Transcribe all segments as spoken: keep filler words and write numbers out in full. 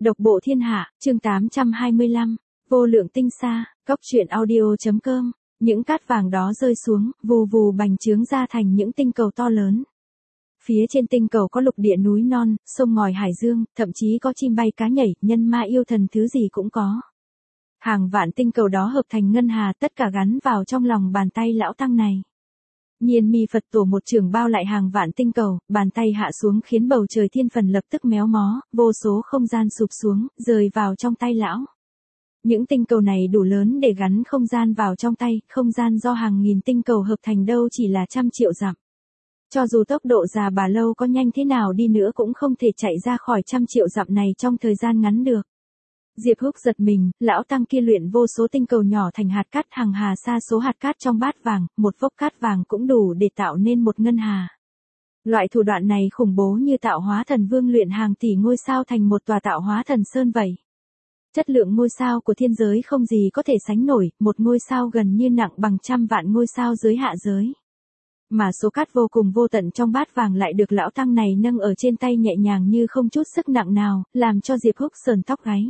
Độc bộ thiên hạ, chương tám trăm hai mươi lăm, vô lượng tinh xa, cốc truyện audio.com, những cát vàng đó rơi xuống, vù vù bành trướng ra thành những tinh cầu to lớn. Phía trên tinh cầu có lục địa núi non, sông ngòi hải dương, thậm chí có chim bay cá nhảy, nhân ma yêu thần thứ gì cũng có. Hàng vạn tinh cầu đó hợp thành ngân hà, tất cả gắn vào trong lòng bàn tay lão tăng này. Nhiên mi Phật tổ một trường bao lại hàng vạn tinh cầu, bàn tay hạ xuống khiến bầu trời thiên phần lập tức méo mó, vô số không gian sụp xuống, rơi vào trong tay lão. Những tinh cầu này đủ lớn để gắn không gian vào trong tay, không gian do hàng nghìn tinh cầu hợp thành đâu chỉ là trăm triệu dặm. Cho dù tốc độ già bà lâu có nhanh thế nào đi nữa cũng không thể chạy ra khỏi trăm triệu dặm này trong thời gian ngắn được. Diệp Húc giật mình, lão tăng kia luyện vô số tinh cầu nhỏ thành hạt cát, hàng hà sa số hạt cát trong bát vàng, một vốc cát vàng cũng đủ để tạo nên một ngân hà. Loại thủ đoạn này khủng bố như tạo hóa thần vương luyện hàng tỷ ngôi sao thành một tòa tạo hóa thần sơn vậy. Chất lượng ngôi sao của thiên giới không gì có thể sánh nổi, một ngôi sao gần như nặng bằng trăm vạn ngôi sao dưới hạ giới. Mà số cát vô cùng vô tận trong bát vàng lại được lão tăng này nâng ở trên tay nhẹ nhàng như không chút sức nặng nào, làm cho Diệp Húc sờn tóc gáy.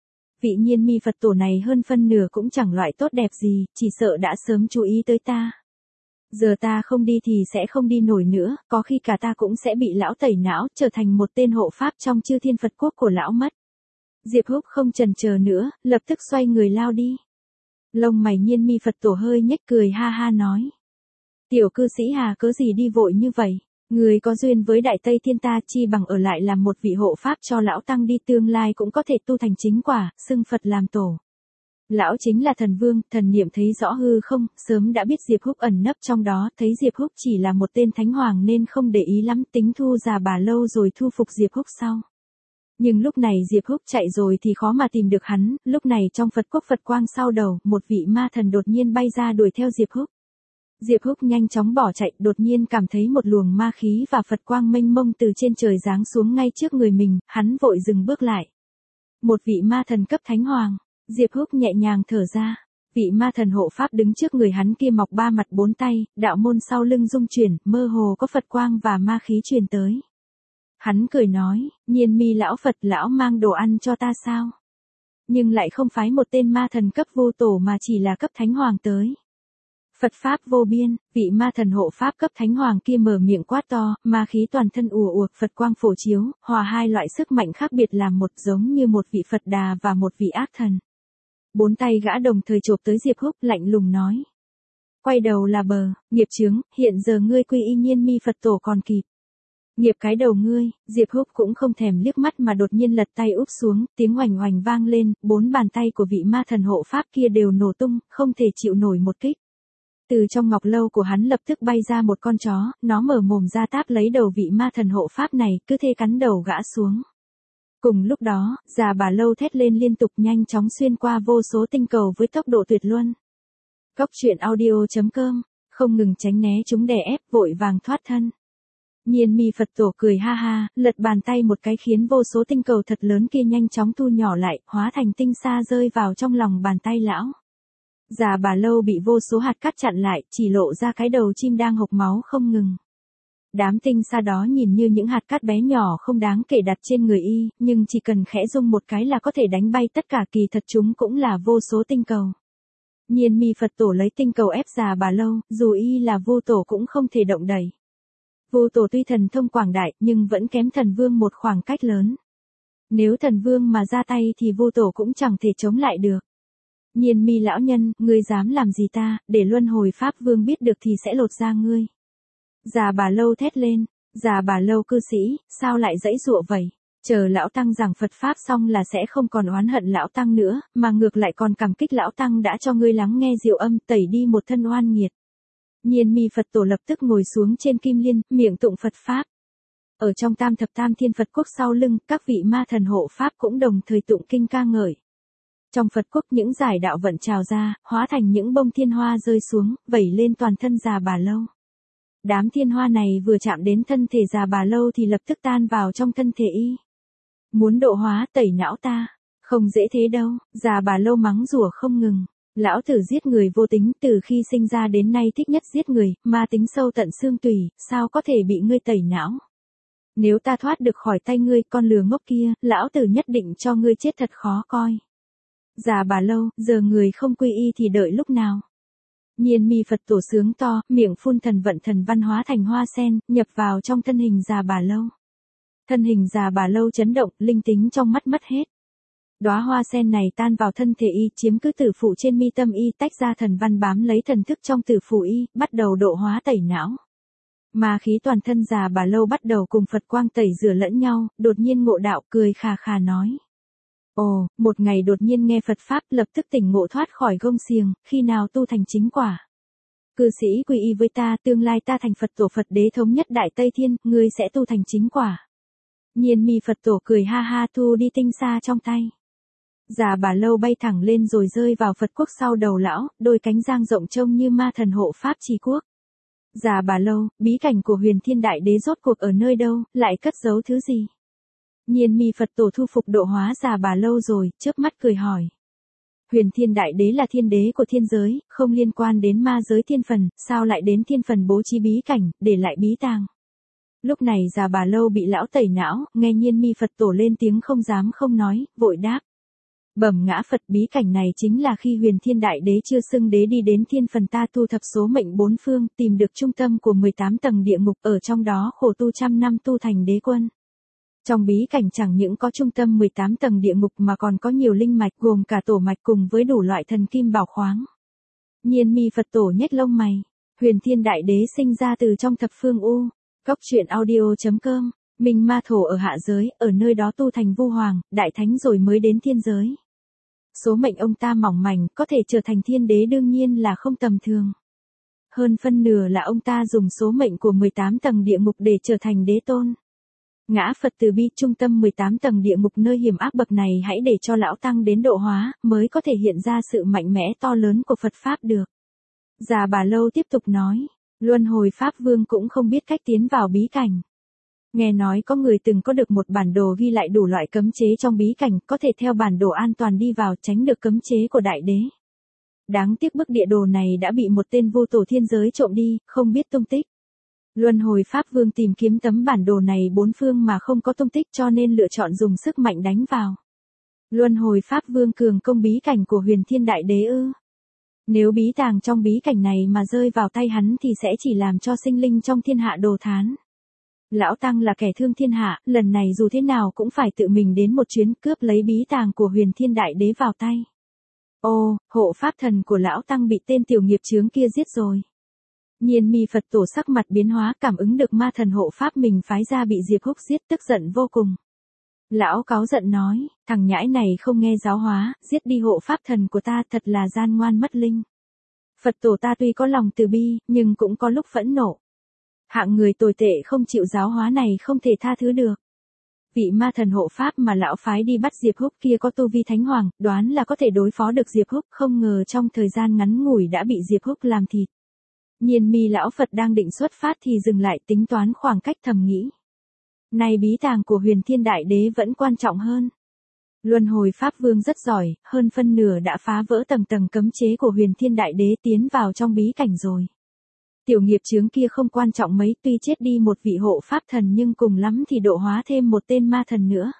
Vị nhiên mi Phật tổ này hơn phân nửa cũng chẳng loại tốt đẹp gì, chỉ sợ đã sớm chú ý tới ta. Giờ ta không đi thì sẽ không đi nổi nữa, có khi cả ta cũng sẽ bị lão tẩy não, trở thành một tên hộ pháp trong chư thiên Phật quốc của lão mất. Diệp Húc không chần chờ nữa, lập tức xoay người lao đi. Lông mày nhiên mi Phật tổ hơi nhếch cười ha ha nói. Tiểu cư sĩ hà cớ gì đi vội như vậy? Người có duyên với Đại Tây Thiên ta chi bằng ở lại làm một vị hộ pháp cho lão tăng đi, tương lai cũng có thể tu thành chính quả, xưng Phật làm tổ. Lão chính là thần vương, thần niệm thấy rõ hư không, sớm đã biết Diệp Húc ẩn nấp trong đó, thấy Diệp Húc chỉ là một tên thánh hoàng nên không để ý lắm, tính thu già bà lâu rồi thu phục Diệp Húc sau. Nhưng lúc này Diệp Húc chạy rồi thì khó mà tìm được hắn, lúc này trong Phật quốc Phật quang sau đầu, một vị ma thần đột nhiên bay ra đuổi theo Diệp Húc. Diệp Húc nhanh chóng bỏ chạy, đột nhiên cảm thấy một luồng ma khí và Phật quang mênh mông từ trên trời giáng xuống ngay trước người mình, hắn vội dừng bước lại. Một vị ma thần cấp thánh hoàng, Diệp Húc nhẹ nhàng thở ra. Vị ma thần hộ pháp đứng trước người hắn kia mọc ba mặt bốn tay, đạo môn sau lưng rung chuyển, mơ hồ có Phật quang và ma khí truyền tới. Hắn cười nói, nhiên mi lão Phật lão mang đồ ăn cho ta sao? Nhưng lại không phái một tên ma thần cấp vô tổ mà chỉ là cấp thánh hoàng tới. Phật Pháp vô biên, vị ma thần hộ Pháp cấp thánh hoàng kia mở miệng quát to, ma khí toàn thân ùa ùa, Phật quang phổ chiếu, hòa hai loại sức mạnh khác biệt làm một, giống như một vị Phật đà và một vị ác thần. Bốn tay gã đồng thời chộp tới Diệp Húc, lạnh lùng nói. Quay đầu là bờ, nghiệp chướng, hiện giờ ngươi quy y nhiên mi Phật tổ còn kịp. Nghiệp cái đầu ngươi, Diệp Húc cũng không thèm liếc mắt mà đột nhiên lật tay úp xuống, tiếng oành oành vang lên, bốn bàn tay của vị ma thần hộ Pháp kia đều nổ tung, không thể chịu nổi một kích. Từ trong ngọc lâu của hắn lập tức bay ra một con chó, nó mở mồm ra táp lấy đầu vị ma thần hộ Pháp này, cứ thế cắn đầu gã xuống. Cùng lúc đó, già bà lâu thét lên liên tục nhanh chóng xuyên qua vô số tinh cầu với tốc độ tuyệt luân. Cốc truyện audio.com, không ngừng tránh né chúng đè ép vội vàng thoát thân. Nhiên mi Phật tổ cười ha ha, lật bàn tay một cái khiến vô số tinh cầu thật lớn kia nhanh chóng thu nhỏ lại, hóa thành tinh sa rơi vào trong lòng bàn tay lão. Già bà lâu bị vô số hạt cát chặn lại, chỉ lộ ra cái đầu chim đang hộc máu không ngừng. Đám tinh sa đó nhìn như những hạt cát bé nhỏ không đáng kể đặt trên người y, nhưng chỉ cần khẽ rung một cái là có thể đánh bay tất cả, kỳ thật chúng cũng là vô số tinh cầu. Nhiên mi Phật tổ lấy tinh cầu ép già bà lâu, dù y là vô tổ cũng không thể động đẩy. Vô tổ tuy thần thông quảng đại nhưng vẫn kém thần vương một khoảng cách lớn. Nếu thần vương mà ra tay thì vô tổ cũng chẳng thể chống lại được. Nhiên mi lão nhân, ngươi dám làm gì ta, để luân hồi Pháp vương biết được thì sẽ lột da ngươi. Già bà lâu thét lên, già bà lâu cư sĩ, sao lại dãy dụa vậy? Chờ lão tăng giảng Phật Pháp xong là sẽ không còn oán hận lão tăng nữa, mà ngược lại còn cảm kích lão tăng đã cho ngươi lắng nghe diệu âm, tẩy đi một thân oan nghiệt. Nhiên mi Phật tổ lập tức ngồi xuống trên kim liên, miệng tụng Phật Pháp. Ở trong tam thập tam thiên Phật quốc sau lưng, các vị ma thần hộ Pháp cũng đồng thời tụng kinh ca ngợi. Trong Phật quốc những giải đạo vận trào ra, hóa thành những bông thiên hoa rơi xuống, vẩy lên toàn thân già bà lâu. Đám thiên hoa này vừa chạm đến thân thể già bà lâu thì lập tức tan vào trong thân thể y. Muốn độ hóa tẩy não ta, không dễ thế đâu, già bà lâu mắng rủa không ngừng. Lão tử giết người vô tính, từ khi sinh ra đến nay thích nhất giết người, ma tính sâu tận xương tủy, sao có thể bị ngươi tẩy não. Nếu ta thoát được khỏi tay ngươi, con lừa ngốc kia, lão tử nhất định cho ngươi chết thật khó coi. Già bà lâu, giờ người không quy y thì đợi lúc nào? Nhiên mi Phật tổ sướng to, miệng phun thần vận thần văn hóa thành hoa sen, nhập vào trong thân hình già bà lâu. Thân hình già bà lâu chấn động, linh tính trong mắt mất hết. Đóa hoa sen này tan vào thân thể y, chiếm cứ tử phụ trên mi tâm y, tách ra thần văn bám lấy thần thức trong tử phụ y, bắt đầu độ hóa tẩy não. Ma khí toàn thân già bà lâu bắt đầu cùng Phật quang tẩy rửa lẫn nhau, đột nhiên ngộ đạo, cười khà khà nói. Ồ, một ngày đột nhiên nghe Phật Pháp, lập tức tỉnh ngộ thoát khỏi gông xiềng, khi nào tu thành chính quả. Cư sĩ quy y với ta, tương lai ta thành Phật tổ Phật đế thống nhất Đại Tây Thiên, ngươi sẽ tu thành chính quả. Nhiên mi Phật tổ cười ha ha thu đi tinh sa trong tay. Già bà lâu bay thẳng lên rồi rơi vào Phật quốc sau đầu lão, đôi cánh dang rộng trông như ma thần hộ Pháp trì quốc. Già bà lâu, bí cảnh của Huyền Thiên Đại Đế rốt cuộc ở nơi đâu, lại cất giấu thứ gì? Nhiên mi Phật tổ thu phục độ hóa già bà lâu rồi, chớp mắt cười hỏi. Huyền Thiên Đại Đế là thiên đế của thiên giới, không liên quan đến ma giới thiên phần, sao lại đến thiên phần bố trí bí cảnh, để lại bí tàng? Lúc này già bà lâu bị lão tẩy não, nghe nhiên mi Phật tổ lên tiếng không dám không nói, vội đáp. Bẩm ngã Phật, bí cảnh này chính là khi Huyền Thiên Đại Đế chưa xưng đế đi đến thiên phần ta thu thập số mệnh bốn phương, tìm được trung tâm của mười tám tầng địa ngục, ở trong đó khổ tu trăm năm tu thành đế quân. Trong bí cảnh chẳng những có trung tâm mười tám tầng địa ngục mà còn có nhiều linh mạch gồm cả tổ mạch cùng với đủ loại thần kim bảo khoáng. Nhiên mi Phật tổ nhếch lông mày. Huyền Thiên Đại Đế sinh ra từ trong thập phương u. Cóc truyện audio chấm com. Minh ma thổ ở hạ giới, ở nơi đó tu thành vu hoàng, đại thánh rồi mới đến thiên giới. Số mệnh ông ta mỏng mảnh, có thể trở thành thiên đế đương nhiên là không tầm thường. Hơn phân nửa là ông ta dùng số mệnh của mười tám tầng địa ngục để trở thành đế tôn. Ngã Phật từ bi, trung tâm mười tám tầng địa ngục nơi hiểm ác bậc này hãy để cho lão tăng đến độ hóa, mới có thể hiện ra sự mạnh mẽ to lớn của Phật Pháp được. Già bà lâu tiếp tục nói, Luân Hồi Pháp Vương cũng không biết cách tiến vào bí cảnh. Nghe nói có người từng có được một bản đồ ghi lại đủ loại cấm chế trong bí cảnh, có thể theo bản đồ an toàn đi vào, tránh được cấm chế của đại đế. Đáng tiếc bức địa đồ này đã bị một tên vô tổ thiên giới trộm đi, không biết tung tích. Luân Hồi Pháp Vương tìm kiếm tấm bản đồ này bốn phương mà không có tung tích, cho nên lựa chọn dùng sức mạnh đánh vào. Luân Hồi Pháp Vương cường công bí cảnh của Huyền Thiên Đại Đế ư? Nếu bí tàng trong bí cảnh này mà rơi vào tay hắn thì sẽ chỉ làm cho sinh linh trong thiên hạ đồ thán. Lão Tăng là kẻ thương thiên hạ, lần này dù thế nào cũng phải tự mình đến một chuyến cướp lấy bí tàng của Huyền Thiên Đại Đế vào tay. Ô, hộ pháp thần của Lão Tăng bị tên tiểu nghiệp chướng kia giết rồi. Nhiên mi Phật tổ sắc mặt biến hóa, cảm ứng được ma thần hộ pháp mình phái ra bị Diệp Húc giết, tức giận vô cùng. Lão cáu giận nói, thằng nhãi này không nghe giáo hóa, giết đi hộ pháp thần của ta, thật là gian ngoan mất linh. Phật tổ ta tuy có lòng từ bi, nhưng cũng có lúc phẫn nộ. Hạng người tồi tệ không chịu giáo hóa này không thể tha thứ được. Vị ma thần hộ pháp mà lão phái đi bắt Diệp Húc kia có tu vi thánh hoàng, đoán là có thể đối phó được Diệp Húc, không ngờ trong thời gian ngắn ngủi đã bị Diệp Húc làm thịt. Nhiên mi lão Phật đang định xuất phát thì dừng lại, tính toán khoảng cách, thầm nghĩ. Này bí tàng của Huyền Thiên Đại Đế vẫn quan trọng hơn. Luân Hồi Pháp Vương rất giỏi, hơn phân nửa đã phá vỡ tầng tầng cấm chế của Huyền Thiên Đại Đế, tiến vào trong bí cảnh rồi. Tiểu nghiệp chướng kia không quan trọng mấy, tuy chết đi một vị hộ pháp thần nhưng cùng lắm thì độ hóa thêm một tên ma thần nữa.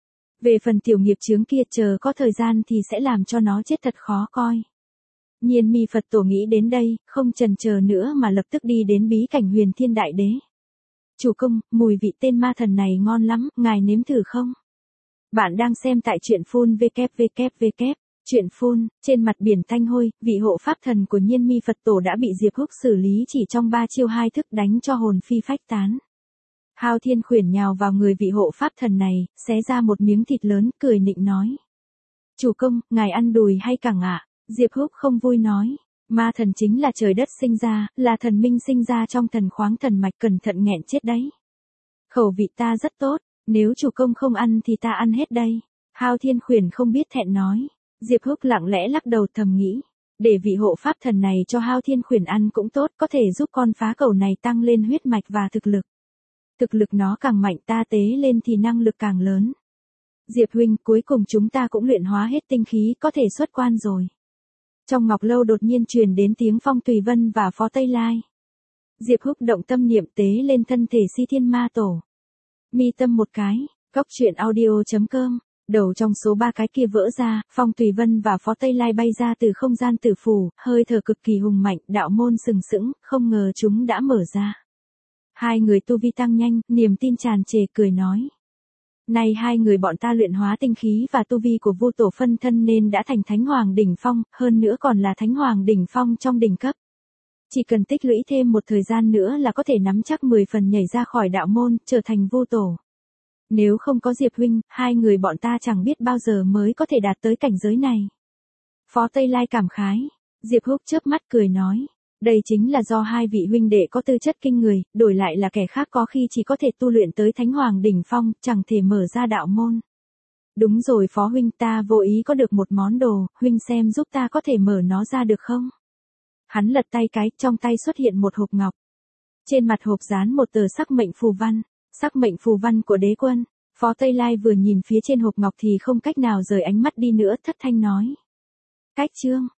Về phần tiểu nghiệp chướng kia, chờ có thời gian thì sẽ làm cho nó chết thật khó coi. Nhiên mi Phật tổ nghĩ đến đây, không chần chờ nữa mà lập tức đi đến bí cảnh Huyền Thiên Đại Đế. Chủ công, mùi vị tên ma thần này ngon lắm, ngài nếm thử không? Bạn đang xem tại truyện phun vê vê vê. Truyện phun, trên mặt biển thanh hôi, vị hộ pháp thần của Nhiên mi Phật tổ đã bị Diệp Húc xử lý chỉ trong ba chiêu hai thức, đánh cho hồn phi phách tán. Hao Thiên Khuyển nhào vào người vị hộ pháp thần này, xé ra một miếng thịt lớn, cười nịnh nói. Chủ công, ngài ăn đùi hay cẳng ạ? Diệp Húc không vui nói. Ma thần chính là trời đất sinh ra, là thần minh sinh ra trong thần khoáng thần mạch, cẩn thận nghẹn chết đấy. Khẩu vị ta rất tốt, nếu chủ công không ăn thì ta ăn hết đây. Hao Thiên Khuyển không biết thẹn nói. Diệp Húc lặng lẽ lắc đầu thầm nghĩ. Để vị hộ pháp thần này cho Hao Thiên Khuyển ăn cũng tốt, có thể giúp con phá cầu này tăng lên huyết mạch và thực lực. Thực lực nó càng mạnh, ta tế lên thì năng lực càng lớn. Diệp huynh, cuối cùng chúng ta cũng luyện hóa hết tinh khí, có thể xuất quan rồi. Trong ngọc lâu đột nhiên truyền đến tiếng Phong Tùy Vân và Phó Tây Lai. Diệp Húc động tâm niệm tế lên thân thể Si Thiên Ma Tổ. Mi tâm một cái, cóc truyện audio chấm com. Đầu trong số ba cái kia vỡ ra, Phong Tùy Vân và Phó Tây Lai bay ra từ không gian tử phủ, hơi thở cực kỳ hùng mạnh, đạo môn sừng sững, không ngờ chúng đã mở ra. Hai người tu vi tăng nhanh, niềm tin tràn trề cười nói. Này hai người bọn ta luyện hóa tinh khí và tu vi của Vu Tổ phân thân nên đã thành Thánh Hoàng đỉnh phong, hơn nữa còn là Thánh Hoàng đỉnh phong trong đỉnh cấp. Chỉ cần tích lũy thêm một thời gian nữa là có thể nắm chắc mười phần nhảy ra khỏi đạo môn, trở thành Vu Tổ. Nếu không có Diệp huynh, hai người bọn ta chẳng biết bao giờ mới có thể đạt tới cảnh giới này. Phó Tây Lai cảm khái. Diệp Húc chớp mắt cười nói. Đây chính là do hai vị huynh đệ có tư chất kinh người, đổi lại là kẻ khác có khi chỉ có thể tu luyện tới Thánh Hoàng đỉnh phong, chẳng thể mở ra đạo môn. Đúng rồi Phó huynh, ta vô ý có được một món đồ, huynh xem giúp ta có thể mở nó ra được không? Hắn lật tay cái, trong tay xuất hiện một hộp ngọc. Trên mặt hộp dán một tờ sắc mệnh phù văn, sắc mệnh phù văn của đế quân. Phó Tây Lai vừa nhìn phía trên hộp ngọc thì không cách nào rời ánh mắt đi nữa, thất thanh nói. Cách chương